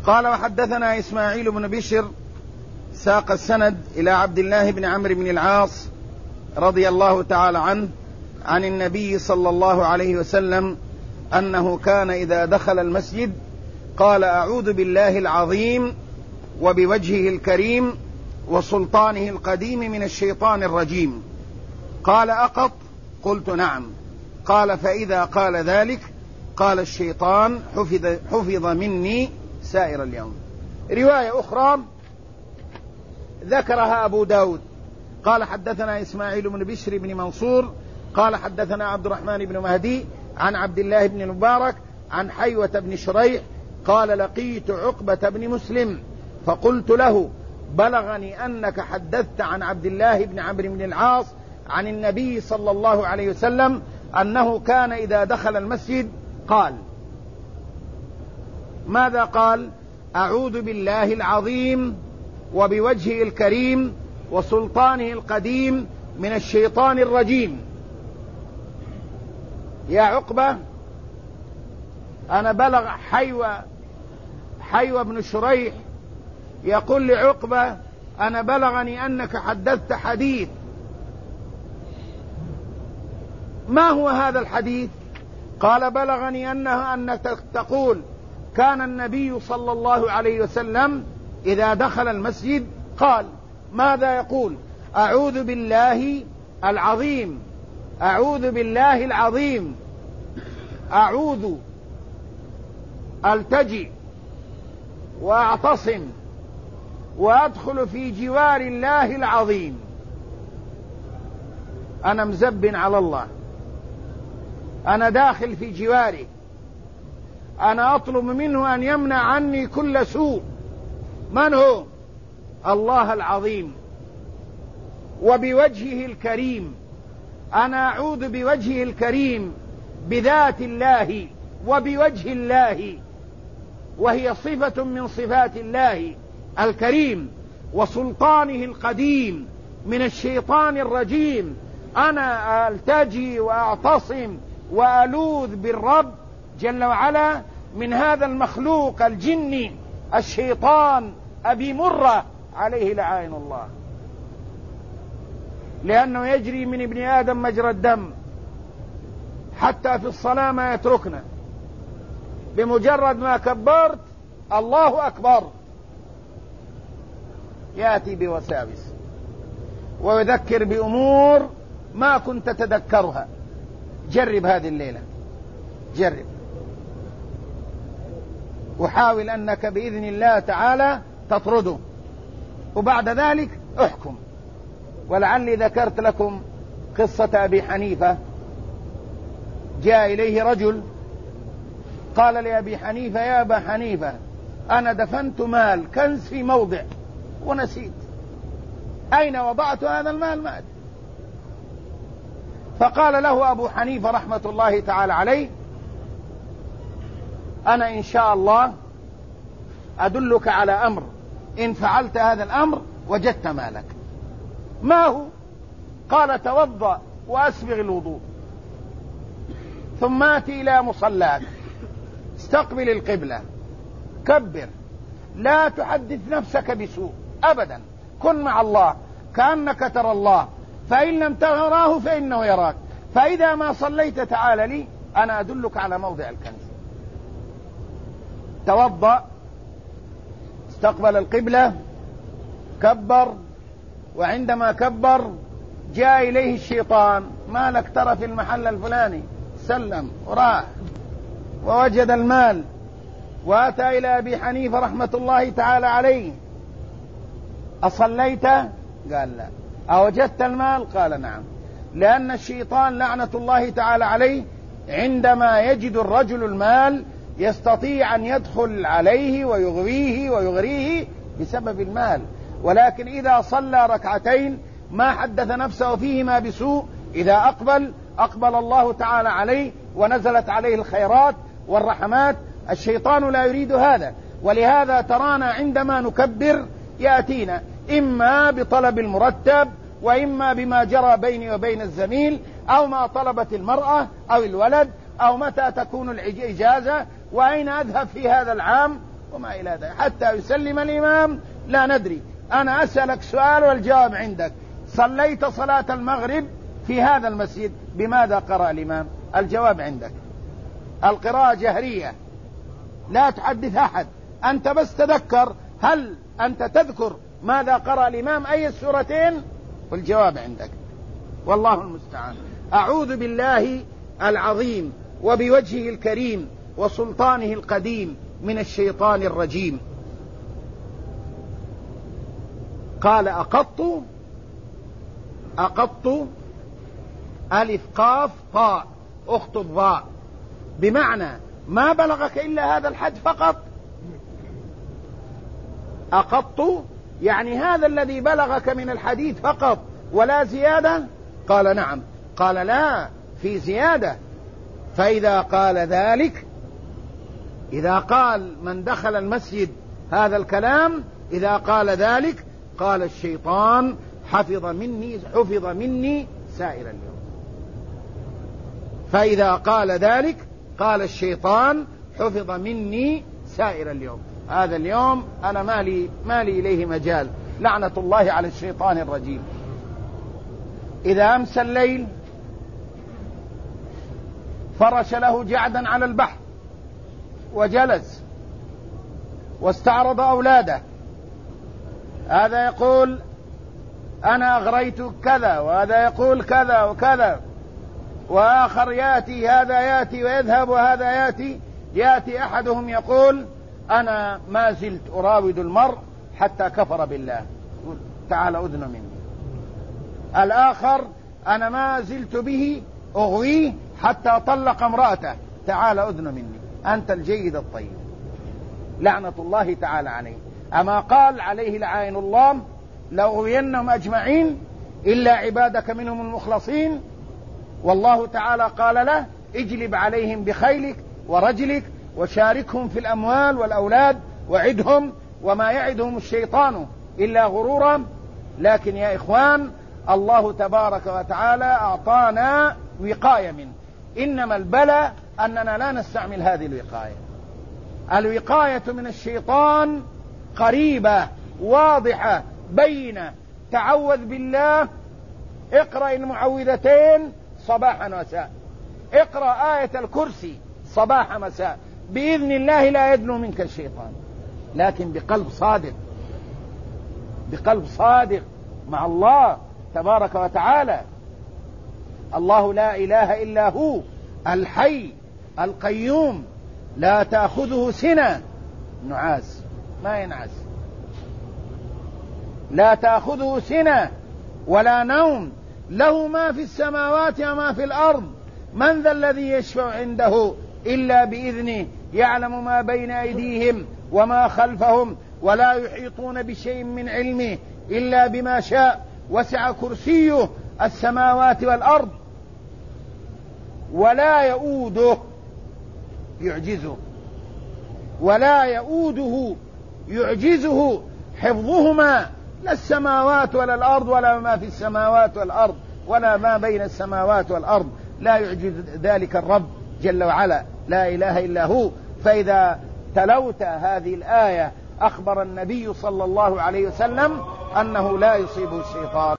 قال وحدثنا إسماعيل بن بشر ساق السند إلى عبد الله بن عمرو بن العاص رضي الله تعالى عنه عن النبي صلى الله عليه وسلم أنه كان إذا دخل المسجد قال أعوذ بالله العظيم وبوجهه الكريم وسلطانه القديم من الشيطان الرجيم. قال أقط؟ قلت نعم. قال فإذا قال ذلك قال الشيطان حفظ مني سائر اليوم. رواية أخرى ذكرها أبو داود قال حدثنا إسماعيل بن بشر بن منصور قال حدثنا عبد الرحمن بن مهدي عن عبد الله بن المبارك عن حيوة بن شريح قال لقيت عقبة بن مسلم فقلت له بلغني أنك حدثت عن عبد الله بن عمرو بن العاص عن النبي صلى الله عليه وسلم أنه كان إذا دخل المسجد قال ماذا قال؟ أعوذ بالله العظيم وبوجهه الكريم وسلطانه القديم من الشيطان الرجيم. يا عقبة أنا بلغ حيوة بن شريح يقول لعقبة أنا بلغني أنك حدثت حديث. ما هو هذا الحديث؟ قال بلغني أنك تقول كان النبي صلى الله عليه وسلم إذا دخل المسجد قال ماذا يقول؟ أعوذ بالله العظيم، أعوذ بالله العظيم، أعوذ ألتجئ وأعتصم وأدخل في جوار الله العظيم. أنا مزب على الله، أنا داخل في جواره، أنا أطلب منه أن يمنع عني كل سوء. من هو؟ الله العظيم. وبوجهه الكريم، أنا أعوذ بوجهه الكريم بذات الله وبوجه الله، وهي صفة من صفات الله الكريم، وسلطانه القديم من الشيطان الرجيم. أنا ألتجي وأعتصم وألوذ بالرب جل وعلا من هذا المخلوق الجني الشيطان أبي مرة عليه لعائن الله، لأنه يجري من ابن آدم مجرى الدم، حتى في الصلاة ما يتركنا. بمجرد ما كبرت الله أكبر يأتي بوساوس ويذكر بأمور ما كنت تذكرها. جرب هذه الليلة، جرب، وحاول أنك بإذن الله تعالى تطرده، وبعد ذلك احكم. ولعلي ذكرت لكم قصة أبي حنيفة. جاء إليه رجل قال لأبي حنيفة يا أبا حنيفة أنا دفنت مال كنز في موضع ونسيت، أين وضعت هذا المال؟ ما أدري. فقال له أبو حنيفة رحمة الله تعالى عليه أنا إن شاء الله أدلك على أمر إن فعلت هذا الأمر وجدت مالك. ما هو؟ قال توضأ وأسبغ الوضوء، ثم آتي إلى مصلاك، استقبل القبلة، كبر، لا تحدث نفسك بسوء أبدا، كن مع الله كأنك ترى الله، فإن لم تراه فإنه يراك، فإذا ما صليت تعال لي أنا أدلك على موضع الكنز. توضأ، استقبل القبلة، كبر، وعندما كبر جاء إليه الشيطان ما لك ترى في المحل الفلاني، سلم وراح ووجد المال، وأتى إلى أبي حنيفة رحمة الله تعالى عليه أصليت؟ قال لا. أوجدت المال؟ قال نعم. لأن الشيطان لعنة الله تعالى عليه عندما يجد الرجل المال يستطيع أن يدخل عليه ويغويه ويغريه بسبب المال، ولكن إذا صلى ركعتين ما حدث نفسه فيهما بسوء، إذا أقبل الله تعالى عليه ونزلت عليه الخيرات والرحمات. الشيطان لا يريد هذا، ولهذا ترانا عندما نكبر يأتينا إما بطلب المرتب، وإما بما جرى بيني وبين الزميل، أو ما طلبت المرأة أو الولد، أو متى تكون الإجازة، وأين أذهب في هذا العام، وما إلى ذلك حتى يسلم الإمام لا ندري. أنا أسألك سؤال والجواب عندك. صليت صلاة المغرب في هذا المسجد، بماذا قرأ الإمام؟ الجواب عندك. القراءة جهرية لا تحدث أحد، أنت بس تذكر. هل أنت تذكر ماذا قرأ الإمام أي السورتين؟ والجواب عندك، والله المستعان. أعوذ بالله العظيم وبوجهه الكريم وسلطانه القديم من الشيطان الرجيم. قال أقط ألف قاف طاء أخت الضاء، بمعنى ما بلغك إلا هذا الحد فقط. أقط يعني هذا الذي بلغك من الحديث فقط ولا زيادة؟ قال نعم. قال لا، في زيادة. فإذا قال ذلك، إذا قال من دخل المسجد هذا الكلام، إذا قال ذلك قال الشيطان حفظ مني سائر اليوم. فإذا قال ذلك قال الشيطان حفظ مني سائر اليوم. هذا اليوم أنا مالي إليه مجال، لعنة الله على الشيطان الرجيم. إذا أمسى الليل فرش له جعدا على البحر وجلس واستعرض أولاده، هذا يقول أنا أغريت كذا، وهذا يقول كذا وكذا، وآخر يأتي، هذا يأتي ويذهب وهذا يأتي أحدهم يقول أنا ما زلت أراود المرء حتى كفر بالله، تعال أذن مني. الآخر أنا ما زلت به أغويه حتى طلق امرأته، تعال أذن مني. أنت الجيد الطيب، لعنة الله تعالى عليه. أما قال عليه لعائن الله لأغوينهم أجمعين إلا عبادك منهم المخلصين. والله تعالى قال له اجلب عليهم بخيلك ورجلك وشاركهم في الأموال والأولاد وعدهم وما يعدهم الشيطان إلا غرورا. لكن يا إخوان، الله تبارك وتعالى أعطانا وقاية منه. إنما البلاء أننا لا نستعمل هذه الوقاية. الوقاية من الشيطان قريبة واضحة بينة. تعوذ بالله، اقرأ المعوذتين صباحا ومساء، اقرأ آية الكرسي صباح مساء، بإذن الله لا يدنو منك الشيطان، لكن بقلب صادق مع الله تبارك وتعالى. الله لا إله إلا هو الحي القيوم لا تأخذه سنة، نعاس ما ينعس، لا تأخذه سنة ولا نوم، له ما في السماوات وما في الأرض، من ذا الذي يشفع عنده إلا بإذنه، يعلم ما بين أيديهم وما خلفهم ولا يحيطون بشيء من علمه إلا بما شاء، وسع كرسيه السماوات والأرض ولا يؤوده يعجزه حفظهما، لا السماوات ولا الأرض ولا ما في السماوات والأرض ولا ما بين السماوات والأرض، لا يعجز ذلك الرب جل وعلا، لا إله إلا هو. فإذا تلوت هذه الآية أخبر النبي صلى الله عليه وسلم أنه لا يصيبه الشيطان.